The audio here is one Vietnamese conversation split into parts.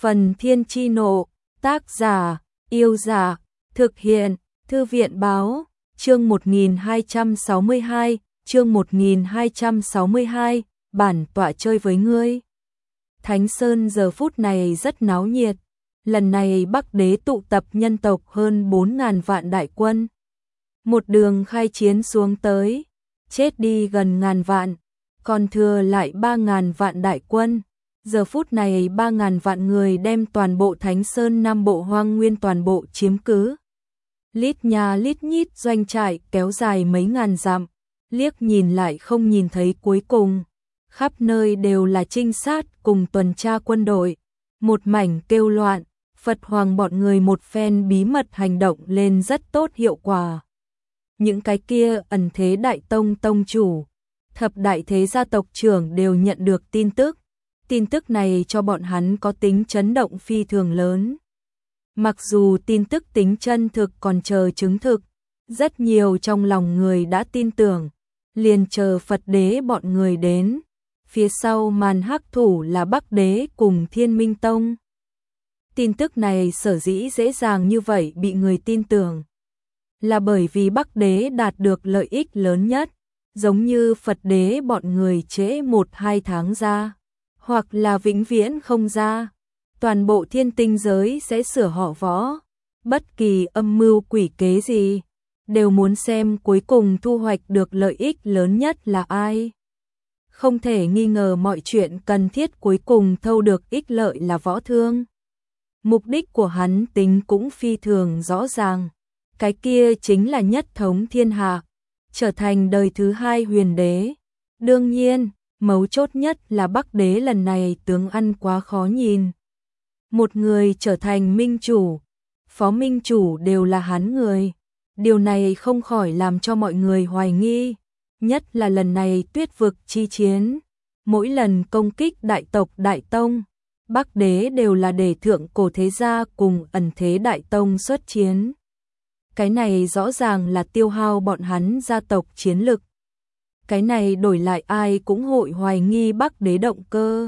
Phần Thiên Chi Nộ, tác giả, Yêu Giả, thực hiện, Thư viện Báo, chương 1262, chương 1262, bản tọa chơi với ngươi. Thánh Sơn giờ phút này rất náo nhiệt, lần này Bắc Đế tụ tập nhân tộc hơn 4.000 vạn đại quân. Một đường khai chiến xuống tới, chết đi gần ngàn vạn, còn thừa lại 3.000 vạn đại quân. Giờ phút này 3.000 vạn người đem toàn bộ Thánh Sơn Nam Bộ Hoang Nguyên toàn bộ chiếm cứ. Lít nhà lít nhít doanh trại kéo dài mấy ngàn dặm, liếc nhìn lại không nhìn thấy cuối cùng. Khắp nơi đều là trinh sát cùng tuần tra quân đội, một mảnh kêu loạn, Phật Hoàng bọn người một phen bí mật hành động lên rất tốt hiệu quả. Những cái kia ẩn thế đại tông tông chủ, thập đại thế gia tộc trưởng đều nhận được tin tức. Tin tức này cho bọn hắn có tính chấn động phi thường lớn. Mặc dù tin tức tính chân thực còn chờ chứng thực, rất nhiều trong lòng người đã tin tưởng, liền chờ Phật Đế bọn người đến. Phía sau màn hắc thủ là Bắc Đế cùng Thiên Minh Tông. Tin tức này sở dĩ dễ dàng như vậy bị người tin tưởng, là bởi vì Bắc Đế đạt được lợi ích lớn nhất, giống như Phật Đế bọn người trễ 1-2 tháng ra, hoặc là vĩnh viễn không ra, toàn bộ thiên tinh giới sẽ sửa họ võ. Bất kỳ âm mưu quỷ kế gì, đều muốn xem cuối cùng thu hoạch được lợi ích lớn nhất là ai. Không thể nghi ngờ mọi chuyện cần thiết cuối cùng thâu được ích lợi là Võ Thương. Mục đích của hắn tính cũng phi thường rõ ràng, cái kia chính là nhất thống thiên hạ, trở thành đời thứ 2 huyền đế. Đương nhiên, mấu chốt nhất là Bắc Đế lần này tướng ăn quá khó nhìn. Một người trở thành minh chủ, phó minh chủ đều là hắn người. Điều này không khỏi làm cho mọi người hoài nghi, nhất là lần này Tuyết vực chi chiến. Mỗi lần công kích đại tộc đại tông, Bắc Đế đều là để thượng cổ thế gia cùng ẩn thế đại tông xuất chiến. Cái này rõ ràng là tiêu hao bọn hắn gia tộc chiến lực. Cái này đổi lại ai cũng hội hoài nghi Bắc Đế động cơ.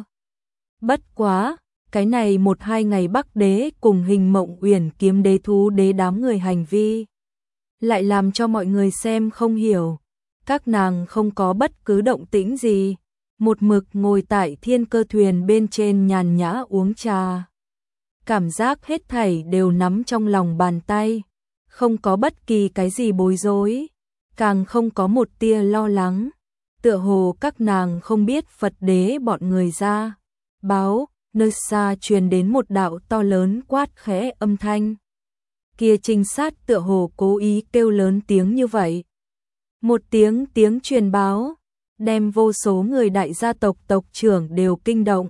Bất quá, cái này 1-2 ngày Bắc Đế cùng Hình Mộng Uyển kiếm đế thú đế đám người hành vi, lại làm cho mọi người xem không hiểu. Các nàng không có bất cứ động tĩnh gì, một mực ngồi tại thiên cơ thuyền bên trên nhàn nhã uống trà. Cảm giác hết thảy đều nắm trong lòng bàn tay, không có bất kỳ cái gì bối rối, càng không có một tia lo lắng. Tựa hồ các nàng không biết Phật Đế bọn người ra báo, nơi xa truyền đến một đạo to lớn quát khẽ âm thanh. Kia trinh sát tựa hồ cố ý kêu lớn tiếng như vậy. Một tiếng truyền báo, đem vô số người đại gia tộc tộc trưởng đều kinh động.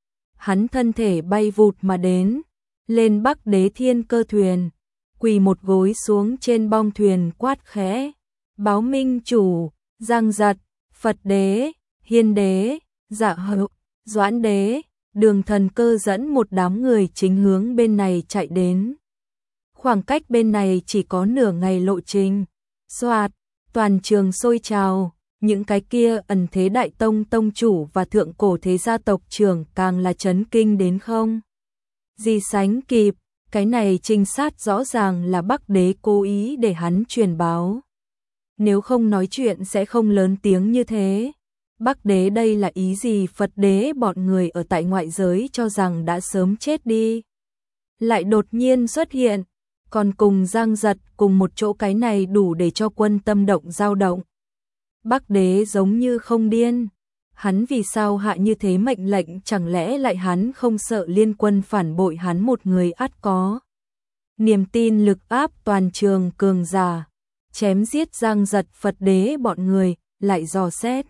Hắn thân thể bay vụt mà đến, lên Bắc Đế thiên cơ thuyền, quỳ một gối xuống trên bong thuyền quát khẽ. Báo minh chủ, Giang Giật, Phật Đế, Hiên Đế, Dạ Hậu, Doãn Đế, Đường Thần Cơ dẫn một đám người chính hướng bên này chạy đến. Khoảng cách bên này chỉ có nửa ngày lộ trình. Soạt, toàn trường sôi trào, những cái kia ẩn thế đại tông tông chủ và thượng cổ thế gia tộc trưởng càng là chấn kinh đến không gì sánh kịp. Cái này trinh sát rõ ràng là Bắc Đế cố ý để hắn truyền báo. Nếu không nói chuyện sẽ không lớn tiếng như thế. Bắc Đế đây là ý gì? Phật Đế bọn người ở tại ngoại giới cho rằng đã sớm chết đi, lại đột nhiên xuất hiện, còn cùng Giang Giật cùng một chỗ, cái này đủ để cho quân tâm động dao động. Bắc Đế giống như không điên, hắn vì sao hạ như thế mệnh lệnh? Chẳng lẽ lại hắn không sợ liên quân phản bội hắn một người ắt có niềm tin lực áp toàn trường cường giả, chém giết Giang Giật Phật Đế bọn người, lại dò xét.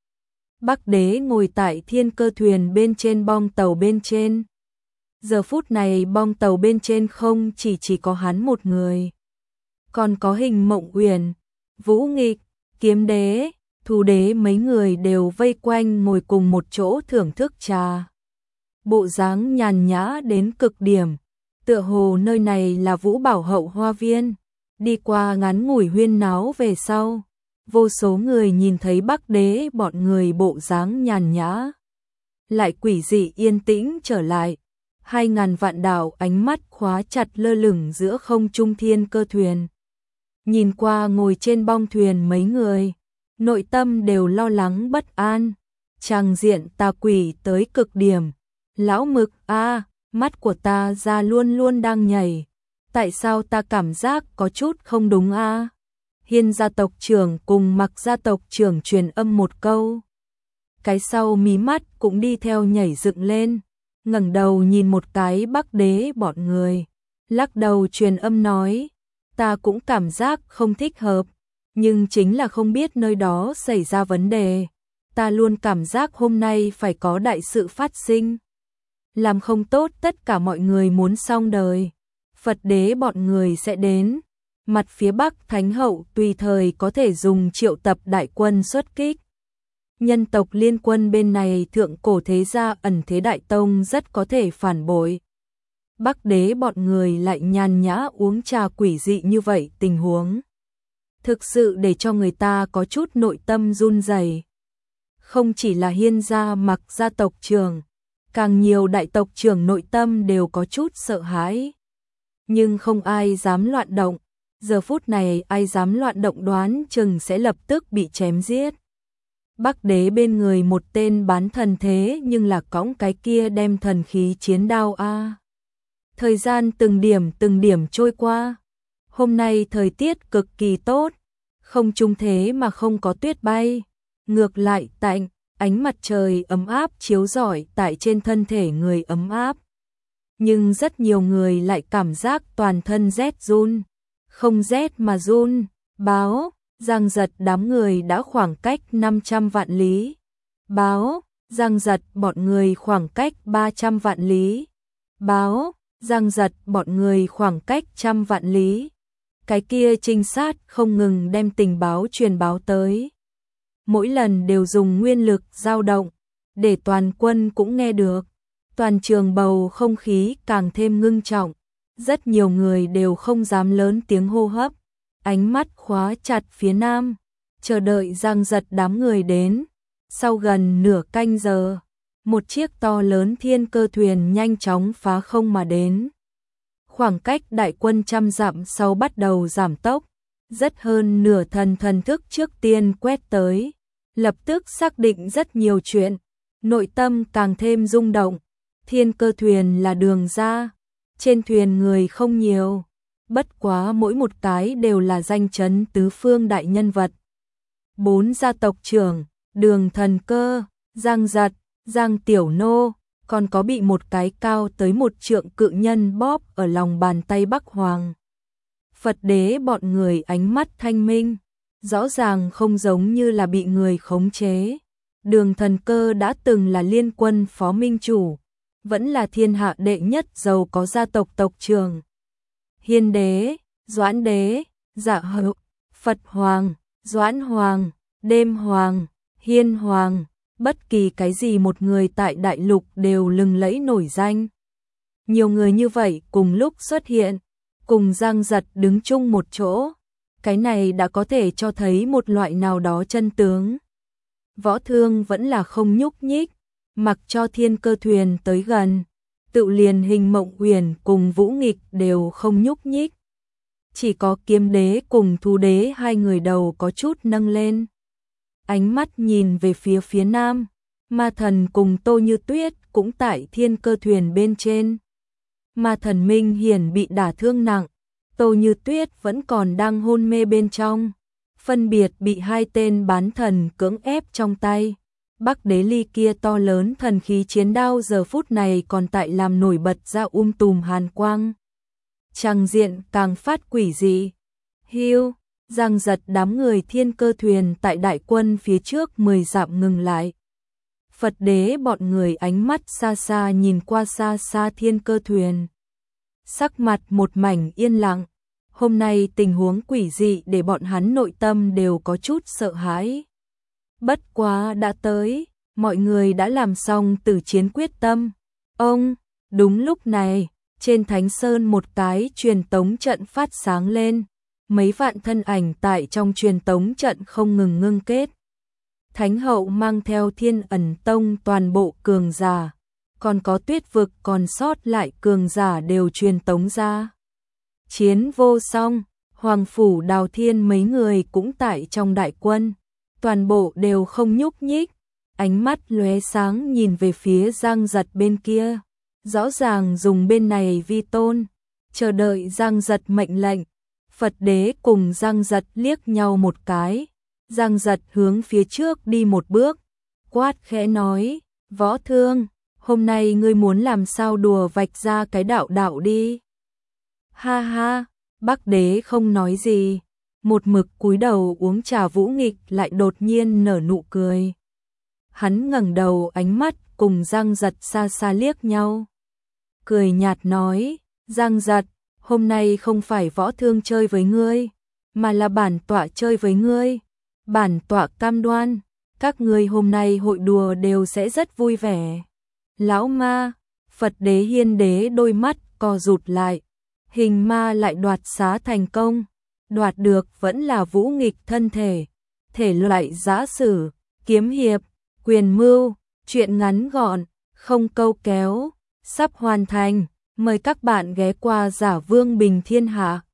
Bắc Đế ngồi tại thiên cơ thuyền bên trên bong tàu bên trên. Giờ phút này bong tàu bên trên không chỉ có hắn một người, còn có Hình Mộng Uyển, Vũ Nghịch, Kiếm Đế, Thú Đế, mấy người đều vây quanh ngồi cùng một chỗ thưởng thức trà. Bộ dáng nhàn nhã đến cực điểm, tựa hồ nơi này là Vũ Bảo hậu hoa viên. Đi qua ngắn ngủi huyên náo về sau, vô số người nhìn thấy Bắc Đế bọn người bộ dáng nhàn nhã, lại quỷ dị yên tĩnh trở lại, 2.000 vạn đạo ánh mắt khóa chặt lơ lửng giữa không trung thiên cơ thuyền. Nhìn qua ngồi trên bong thuyền mấy người, nội tâm đều lo lắng bất an. Tràng diện tà quỷ tới cực điểm. Lão Mực a, mắt của ta ra luôn luôn đang nhảy. Tại sao ta cảm giác có chút không đúng a? Hiên gia tộc trưởng cùng Mặc gia tộc trưởng truyền âm một câu. Cái sau mí mắt cũng đi theo nhảy dựng lên, ngẩng đầu nhìn một cái Bắc Đế bọn người, lắc đầu truyền âm nói, ta cũng cảm giác không thích hợp, nhưng chính là không biết nơi đó xảy ra vấn đề. Ta luôn cảm giác hôm nay phải có đại sự phát sinh. Làm không tốt tất cả mọi người muốn xong đời. Phật đế bọn người sẽ đến. Mặt phía Bắc Thánh hậu tùy thời có thể dùng triệu tập đại quân xuất kích. Nhân tộc liên quân bên này thượng cổ thế gia ẩn thế đại tông rất có thể phản bội. Bắc đế bọn người lại nhàn nhã uống trà quỷ dị như vậy, tình huống thực sự để cho người ta có chút nội tâm run rẩy. Không chỉ là Hiên gia Mặc gia tộc trưởng, càng nhiều đại tộc trưởng nội tâm đều có chút sợ hãi. Nhưng không ai dám loạn động, giờ phút này ai dám loạn động đoán chừng sẽ lập tức bị chém giết. Bắc đế bên người một tên bán thần thế nhưng là cõng cái kia đem thần khí chiến đao a. Thời gian từng điểm trôi qua. Hôm nay thời tiết cực kỳ tốt, không trung thế mà không có tuyết bay, ngược lại tạnh, ánh mặt trời ấm áp chiếu rọi tại trên thân thể người ấm áp. Nhưng rất nhiều người lại cảm giác toàn thân rét run, không rét mà run. Báo, Giang Giật đám người đã khoảng cách 500 vạn lý. Báo, Giang Giật bọn người khoảng cách 300 vạn lý. Báo, Giang Giật bọn người khoảng cách 100 vạn lý. Cái kia trinh sát không ngừng đem tình báo truyền báo tới. Mỗi lần đều dùng nguyên lực dao động, để toàn quân cũng nghe được. Toàn trường bầu không khí càng thêm ngưng trọng. Rất nhiều người đều không dám lớn tiếng hô hấp. Ánh mắt khóa chặt phía nam, chờ đợi Giang Giật đám người đến. Sau gần nửa canh giờ, một chiếc to lớn thiên cơ thuyền nhanh chóng phá không mà đến. Khoảng cách đại quân 100 dặm sau bắt đầu giảm tốc, rất hơn nửa thần thức trước tiên quét tới, lập tức xác định rất nhiều chuyện, nội tâm càng thêm rung động. Thiên cơ thuyền là đường ra, trên thuyền người không nhiều, bất quá mỗi một cái đều là danh chấn tứ phương đại nhân vật. 4 gia tộc trưởng, Đường Thần Cơ, Giang Giật, Giang Tiểu Nô, còn có bị một cái cao tới 1 trượng cự nhân bóp ở lòng bàn tay Bắc Hoàng. Phật đế bọn người ánh mắt thanh minh, rõ ràng không giống như là bị người khống chế. Đường Thần Cơ đã từng là liên quân phó minh chủ, vẫn là thiên hạ đệ nhất giàu có gia tộc tộc trưởng. Hiên đế, Doãn đế, Dạ hậu, Phật hoàng, Doãn hoàng, Đêm hoàng, Hiên hoàng, bất kỳ cái gì một người tại đại lục đều lừng lẫy nổi danh. Nhiều người như vậy cùng lúc xuất hiện, cùng Giang Giật đứng chung một chỗ, cái này đã có thể cho thấy một loại nào đó chân tướng. Võ Thương vẫn là không nhúc nhích, mặc cho thiên cơ thuyền tới gần, tự liền Hình Mộng Uyển cùng Vũ Nghịch đều không nhúc nhích. Chỉ có Kiếm đế cùng Thú đế hai người đầu có chút nâng lên. Ánh mắt nhìn về phía nam, Ma Thần cùng Tô Như Tuyết cũng tại thiên cơ thuyền bên trên. Ma Thần Minh Hiển bị đả thương nặng, Tô Như Tuyết vẫn còn đang hôn mê bên trong, phân biệt bị hai tên bán thần cưỡng ép trong tay. Bắc đế ly kia to lớn thần khí chiến đao giờ phút này còn tại làm nổi bật ra tùm hàn quang. Tràng diện càng phát quỷ dị. Hiu, Giang Giật đám người thiên cơ thuyền tại đại quân phía trước 10 dặm ngừng lại. Phật đế bọn người ánh mắt xa xa nhìn qua xa xa thiên cơ thuyền. Sắc mặt một mảnh yên lặng. Hôm nay tình huống quỷ dị để bọn hắn nội tâm đều có chút sợ hãi. Bất quá đã tới, mọi người đã làm xong tử chiến quyết tâm. Đúng lúc này, trên Thánh Sơn một cái truyền tống trận phát sáng lên. Mấy vạn thân ảnh tại trong truyền tống trận không ngừng ngưng kết. Thánh hậu mang theo Thiên Ẩn Tông toàn bộ cường giả, còn có Tuyết vực còn sót lại cường giả đều truyền tống ra. Chiến vô song, Hoàng phủ Đào Thiên mấy người cũng tại trong đại quân, toàn bộ đều không nhúc nhích, ánh mắt lóe sáng nhìn về phía Giang Giật bên kia, rõ ràng dùng bên này vi tôn, chờ đợi Giang Giật mệnh lệnh. Phật đế cùng Giang Giật liếc nhau một cái, Giang Giật hướng phía trước đi một bước, quát khẽ nói, Võ Thương, hôm nay ngươi muốn làm sao đùa vạch ra cái đạo đạo đi. Ha ha, Bắc đế không nói gì, một mực cúi đầu uống trà Vũ Nghịch lại đột nhiên nở nụ cười. Hắn ngẩng đầu ánh mắt cùng Giang Giật xa xa liếc nhau. Cười nhạt nói, Giang Giật, hôm nay không phải Võ Thương chơi với ngươi, mà là bản tọa chơi với ngươi. Bản tọa cam đoan, các ngươi hôm nay hội đùa đều sẽ rất vui vẻ. Lão ma, Phật đế Hiên đế đôi mắt co rụt lại, hình ma lại đoạt xá thành công, đoạt được vẫn là Vũ Nghịch thân thể, thể loại giã sử, kiếm hiệp, quyền mưu, chuyện ngắn gọn, không câu kéo, sắp hoàn thành, mời các bạn ghé qua Giả Vương Bình Thiên Hạ.